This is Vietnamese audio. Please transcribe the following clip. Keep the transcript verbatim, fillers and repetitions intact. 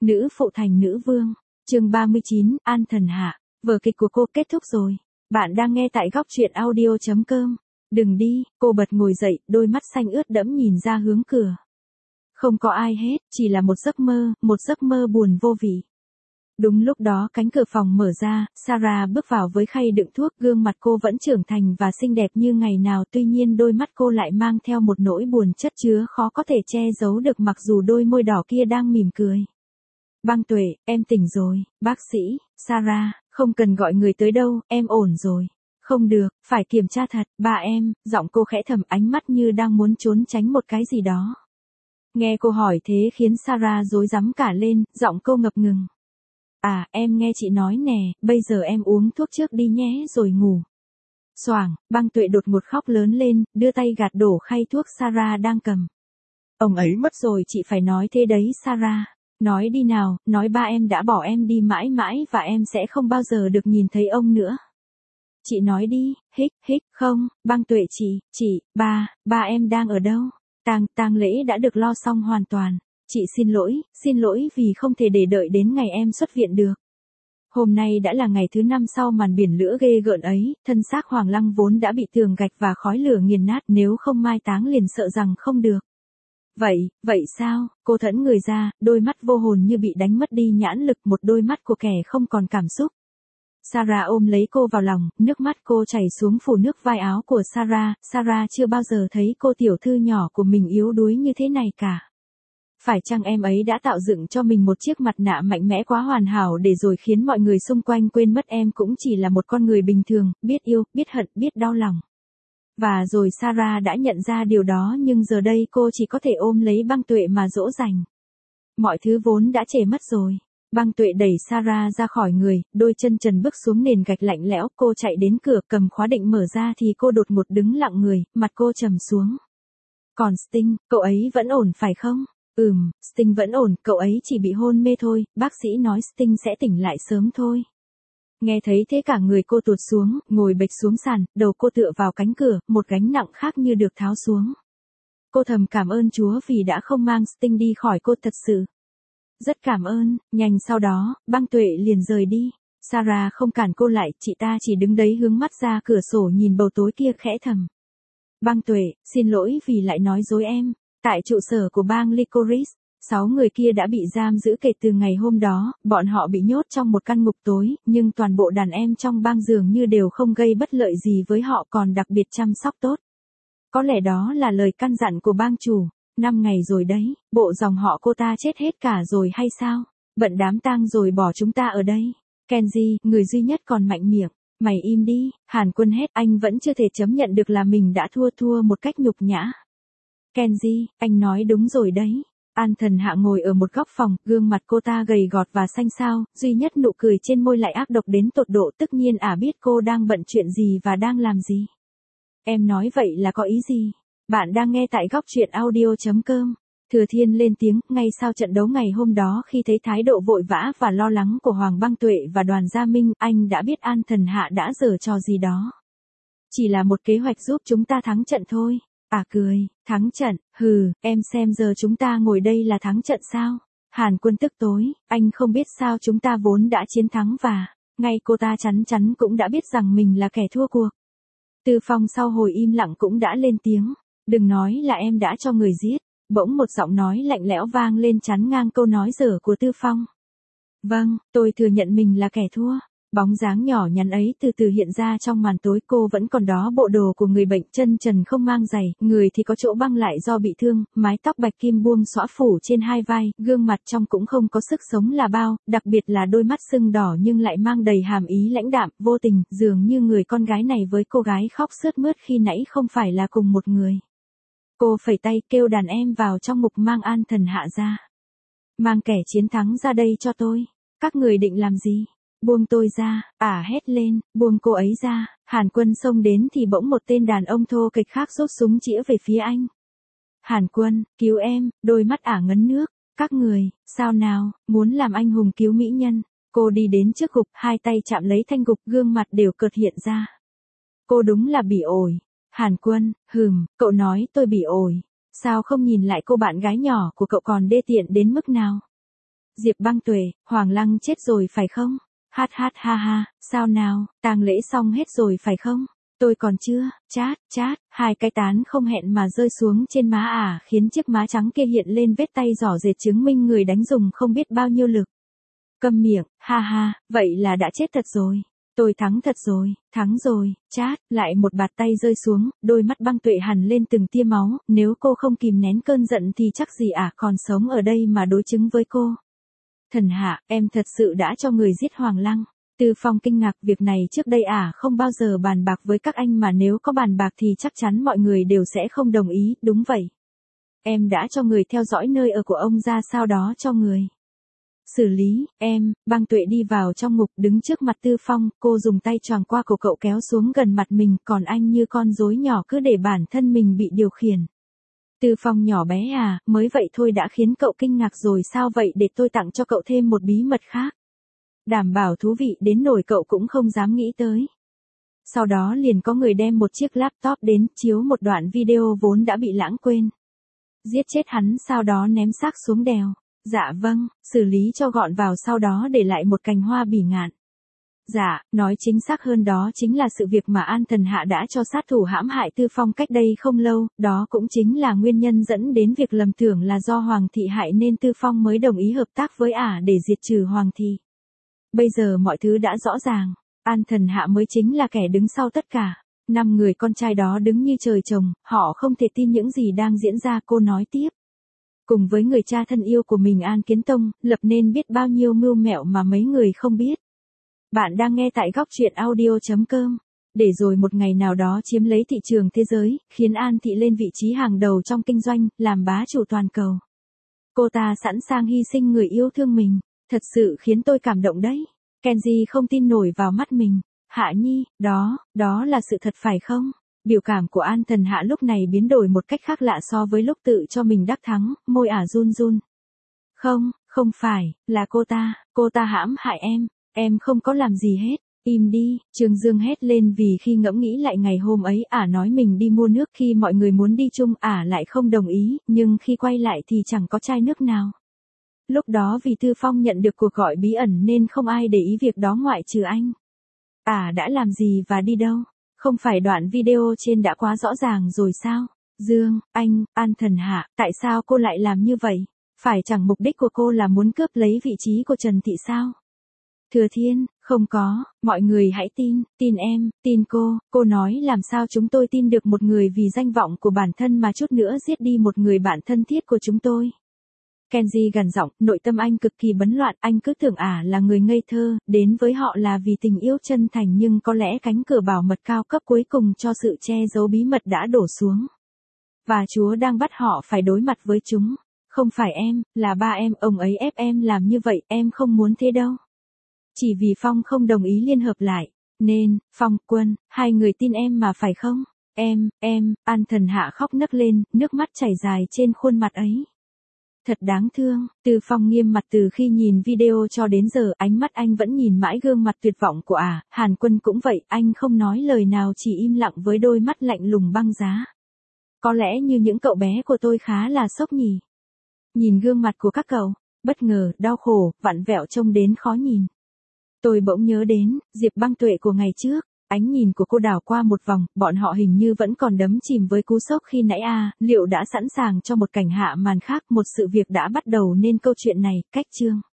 Nữ phụ thành nữ vương. Chương ba mươi chín, An Thần Hạ. Vở kịch của cô kết thúc rồi. Bạn đang nghe tại góc truyện audio chấm com. Đừng đi, cô bật ngồi dậy, đôi mắt xanh ướt đẫm nhìn ra hướng cửa. Không có ai hết, chỉ là một giấc mơ, một giấc mơ buồn vô vị. Đúng lúc đó cánh cửa phòng mở ra, Sarah bước vào với khay đựng thuốc, gương mặt cô vẫn trưởng thành và xinh đẹp như ngày nào, tuy nhiên đôi mắt cô lại mang theo một nỗi buồn chất chứa khó có thể che giấu được mặc dù đôi môi đỏ kia đang mỉm cười. Băng Tuệ, em tỉnh rồi, bác sĩ. Sarah, không cần gọi người tới đâu, em ổn rồi. Không được, phải kiểm tra thật, ba em, giọng cô khẽ thầm, ánh mắt như đang muốn trốn tránh một cái gì đó. Nghe cô hỏi thế khiến Sarah rối rắm cả lên, giọng cô ngập ngừng. À, em nghe chị nói nè, bây giờ em uống thuốc trước đi nhé rồi ngủ. Xoảng, Băng Tuệ đột ngột khóc lớn lên, đưa tay gạt đổ khay thuốc Sarah đang cầm. Ông ấy mất rồi, chị phải nói thế đấy Sarah. Nói đi nào, nói ba em đã bỏ em đi mãi mãi và em sẽ không bao giờ được nhìn thấy ông nữa. Chị nói đi, hích, hích, không, Băng Tuệ chị, chị, ba, ba em đang ở đâu? Tang, tang lễ đã được lo xong hoàn toàn. Chị xin lỗi, xin lỗi vì không thể để đợi đến ngày em xuất viện được. Hôm nay đã là ngày thứ năm sau màn biển lửa ghê gợn ấy, thân xác Hoàng Lăng vốn đã bị tường gạch và khói lửa nghiền nát, nếu không mai táng liền sợ rằng không được. Vậy, vậy sao? Cô thẫn người ra, đôi mắt vô hồn như bị đánh mất đi nhãn lực, một đôi mắt của kẻ không còn cảm xúc. Sarah ôm lấy cô vào lòng, nước mắt cô chảy xuống phủ nước vai áo của Sarah. Sarah chưa bao giờ thấy cô tiểu thư nhỏ của mình yếu đuối như thế này cả. Phải chăng em ấy đã tạo dựng cho mình một chiếc mặt nạ mạnh mẽ quá hoàn hảo để rồi khiến mọi người xung quanh quên mất em cũng chỉ là một con người bình thường, biết yêu, biết hận, biết đau lòng. Và rồi Sarah đã nhận ra điều đó, nhưng giờ đây cô chỉ có thể ôm lấy Băng Tuệ mà dỗ dành. Mọi thứ vốn đã trễ mất rồi. Băng Tuệ đẩy Sarah ra khỏi người, đôi chân trần bước xuống nền gạch lạnh lẽo, cô chạy đến cửa, cầm khóa định mở ra thì cô đột ngột đứng lặng người, mặt cô trầm xuống. Còn Sting, cậu ấy vẫn ổn phải không? Ừm, Sting vẫn ổn, cậu ấy chỉ bị hôn mê thôi, bác sĩ nói Sting sẽ tỉnh lại sớm thôi. Nghe thấy thế cả người cô tụt xuống, ngồi bệt xuống sàn, đầu cô tựa vào cánh cửa, một gánh nặng khác như được tháo xuống. Cô thầm cảm ơn Chúa vì đã không mang Sting đi khỏi cô thật sự. Rất cảm ơn, nhanh sau đó, Băng Tuệ liền rời đi. Sarah không cản cô lại, chị ta chỉ đứng đấy hướng mắt ra cửa sổ nhìn bầu tối kia khẽ thầm. Băng Tuệ, xin lỗi vì lại nói dối em. Tại trụ sở của bang Licorice, sáu người kia đã bị giam giữ kể từ ngày hôm đó, bọn họ bị nhốt trong một căn ngục tối, nhưng toàn bộ đàn em trong bang dường như đều không gây bất lợi gì với họ, còn đặc biệt chăm sóc tốt. Có lẽ đó là lời căn dặn của bang chủ. Năm ngày rồi đấy, bộ dòng họ cô ta chết hết cả rồi hay sao? Bận đám tang rồi bỏ chúng ta ở đây. Kenji, người duy nhất còn mạnh miệng. Mày im đi, Hàn Quân hét, anh vẫn chưa thể chấp nhận được là mình đã thua thua một cách nhục nhã. Kenji, anh nói đúng rồi đấy. An Thần Hạ ngồi ở một góc phòng, gương mặt cô ta gầy gọt và xanh xao, duy nhất nụ cười trên môi lại ác độc đến tột độ, tất nhiên ả biết cô đang bận chuyện gì và đang làm gì. Em nói vậy là có ý gì? Bạn đang nghe tại góc truyện audio chấm com. Thừa Thiên lên tiếng, ngay sau trận đấu ngày hôm đó khi thấy thái độ vội vã và lo lắng của Hoàng Băng Tuệ và Đoàn Gia Minh, anh đã biết An Thần Hạ đã giở trò gì đó. Chỉ là một kế hoạch giúp chúng ta thắng trận thôi. À cười, thắng trận, hừ, em xem giờ chúng ta ngồi đây là thắng trận sao? Hàn Quân tức tối, anh không biết sao chúng ta vốn đã chiến thắng và, ngay cô ta chắn chắn cũng đã biết rằng mình là kẻ thua cuộc. Tư Phong sau hồi im lặng cũng đã lên tiếng, đừng nói là em đã cho người giết, bỗng một giọng nói lạnh lẽo vang lên chắn ngang câu nói dở của Tư Phong. Vâng, tôi thừa nhận mình là kẻ thua. Bóng dáng nhỏ nhắn ấy từ từ hiện ra trong màn tối, cô vẫn còn đó bộ đồ của người bệnh, chân trần không mang giày, người thì có chỗ băng lại do bị thương, mái tóc bạch kim buông xõa phủ trên hai vai, gương mặt trong cũng không có sức sống là bao, đặc biệt là đôi mắt sưng đỏ nhưng lại mang đầy hàm ý lãnh đạm, vô tình, dường như người con gái này với cô gái khóc sướt mướt khi nãy không phải là cùng một người. Cô phẩy tay kêu đàn em vào trong ngục mang An Thần Hạ ra. Mang kẻ chiến thắng ra đây cho tôi. Các người định làm gì? Buông tôi ra, ả hét lên, buông cô ấy ra. Hàn Quân xông đến thì bỗng một tên đàn ông thô kệch khác rút súng chĩa về phía anh. Hàn Quân, cứu em, đôi mắt ả ngấn nước. Các người, sao nào, muốn làm anh hùng cứu mỹ nhân. Cô đi đến trước gục, hai tay chạm lấy thanh gục, gương mặt đều cợt hiện ra. Cô đúng là bị ổi. Hàn Quân, hừm, cậu nói tôi bị ổi. Sao không nhìn lại cô bạn gái nhỏ của cậu còn đê tiện đến mức nào? Diệp Băng Tuệ, Hoàng Lăng chết rồi phải không? Hát hát ha ha, sao nào, tang lễ xong hết rồi phải không? Tôi còn chưa, chát, chát, hai cái tán không hẹn mà rơi xuống trên má ả khiến chiếc má trắng kia hiện lên vết tay giỏ dệt chứng minh người đánh dùng không biết bao nhiêu lực. Câm miệng, ha ha, vậy là đã chết thật rồi. Tôi thắng thật rồi, thắng rồi, chát, lại một bạt tay rơi xuống, đôi mắt Băng Tuệ hằn lên từng tia máu, nếu cô không kìm nén cơn giận thì chắc gì ả còn sống ở đây mà đối chứng với cô. Thần hạ, em thật sự đã cho người giết Hoàng Lăng. Tư Phong kinh ngạc, việc này trước đây ả không bao giờ bàn bạc với các anh, mà nếu có bàn bạc thì chắc chắn mọi người đều sẽ không đồng ý, đúng vậy. Em đã cho người theo dõi nơi ở của ông ra, sau đó cho người xử lý, em. Băng Tuệ đi vào trong ngục đứng trước mặt Tư Phong, cô dùng tay choàng qua cổ cậu kéo xuống gần mặt mình, còn anh như con rối nhỏ cứ để bản thân mình bị điều khiển. Tư Phong nhỏ bé à, mới vậy thôi đã khiến cậu kinh ngạc rồi sao, vậy để tôi tặng cho cậu thêm một bí mật khác. Đảm bảo thú vị đến nỗi cậu cũng không dám nghĩ tới. Sau đó liền có người đem một chiếc laptop đến, chiếu một đoạn video vốn đã bị lãng quên. Giết chết hắn, sau đó ném xác xuống đèo. Dạ vâng, xử lý cho gọn vào, sau đó để lại một cành hoa bỉ ngạn. Dạ, nói chính xác hơn đó chính là sự việc mà An Thần Hạ đã cho sát thủ hãm hại Tư Phong cách đây không lâu, đó cũng chính là nguyên nhân dẫn đến việc lầm tưởng là do Hoàng thị hại nên Tư Phong mới đồng ý hợp tác với ả để diệt trừ Hoàng thị. Bây giờ mọi thứ đã rõ ràng, An Thần Hạ mới chính là kẻ đứng sau tất cả. Năm người con trai đó đứng như trời trồng, họ không thể tin những gì đang diễn ra, cô nói tiếp. Cùng với người cha thân yêu của mình An Kiến Tông, lập nên biết bao nhiêu mưu mẹo mà mấy người không biết. Bạn đang nghe tại góc truyện audio chấm com. Để rồi một ngày nào đó chiếm lấy thị trường thế giới, khiến An thị lên vị trí hàng đầu trong kinh doanh, làm bá chủ toàn cầu. Cô ta sẵn sàng hy sinh người yêu thương mình, thật sự khiến tôi cảm động đấy. Kenji không tin nổi vào mắt mình. Hạ Nhi, đó, đó là sự thật phải không? Biểu cảm của An Thần Hạ lúc này biến đổi một cách khác lạ so với lúc tự cho mình đắc thắng, môi ả run run. Không, không phải, là cô ta, cô ta hãm hại em, em không có làm gì hết, im đi, Trương Dương hét lên vì khi ngẫm nghĩ lại ngày hôm ấy ả nói mình đi mua nước khi mọi người muốn đi chung ả lại không đồng ý, nhưng khi quay lại thì chẳng có chai nước nào. Lúc đó vì Tư Phong nhận được cuộc gọi bí ẩn nên không ai để ý việc đó ngoại trừ anh. Ả đã làm gì và đi đâu? Không phải đoạn video trên đã quá rõ ràng rồi sao? Dương, anh, An Thần Hạ, tại sao cô lại làm như vậy? Phải chẳng mục đích của cô là muốn cướp lấy vị trí của Trần Thị sao? Thừa Thiên, không có, mọi người hãy tin, tin em, tin cô, cô nói làm sao chúng tôi tin được một người vì danh vọng của bản thân mà chút nữa giết đi một người bạn thân thiết của chúng tôi. Kenji gằn giọng, nội tâm anh cực kỳ bấn loạn, anh cứ tưởng ả là người ngây thơ, đến với họ là vì tình yêu chân thành, nhưng có lẽ cánh cửa bảo mật cao cấp cuối cùng cho sự che giấu bí mật đã đổ xuống. Và Chúa đang bắt họ phải đối mặt với chúng. Không phải em, là ba em, ông ấy ép em làm như vậy, em không muốn thế đâu. Chỉ vì Phong không đồng ý liên hợp lại, nên, Phong, Quân, hai người tin em mà phải không? Em, em, An Thần Hạ khóc nấc lên, nước mắt chảy dài trên khuôn mặt ấy. Thật đáng thương, Tư Phong nghiêm mặt từ khi nhìn video cho đến giờ, ánh mắt anh vẫn nhìn mãi gương mặt tuyệt vọng của ả, à. Hàn Quân cũng vậy, anh không nói lời nào chỉ im lặng với đôi mắt lạnh lùng băng giá. Có lẽ như những cậu bé của tôi khá là sốc nhỉ. Nhìn gương mặt của các cậu, bất ngờ, đau khổ, vặn vẹo trông đến khó nhìn. Tôi bỗng nhớ đến, Diệp Băng Tuệ của ngày trước. Ánh nhìn của cô đảo qua một vòng, bọn họ hình như vẫn còn đắm chìm với cú sốc khi nãy à, liệu đã sẵn sàng cho một cảnh hạ màn khác, một sự việc đã bắt đầu nên câu chuyện này, cách chương.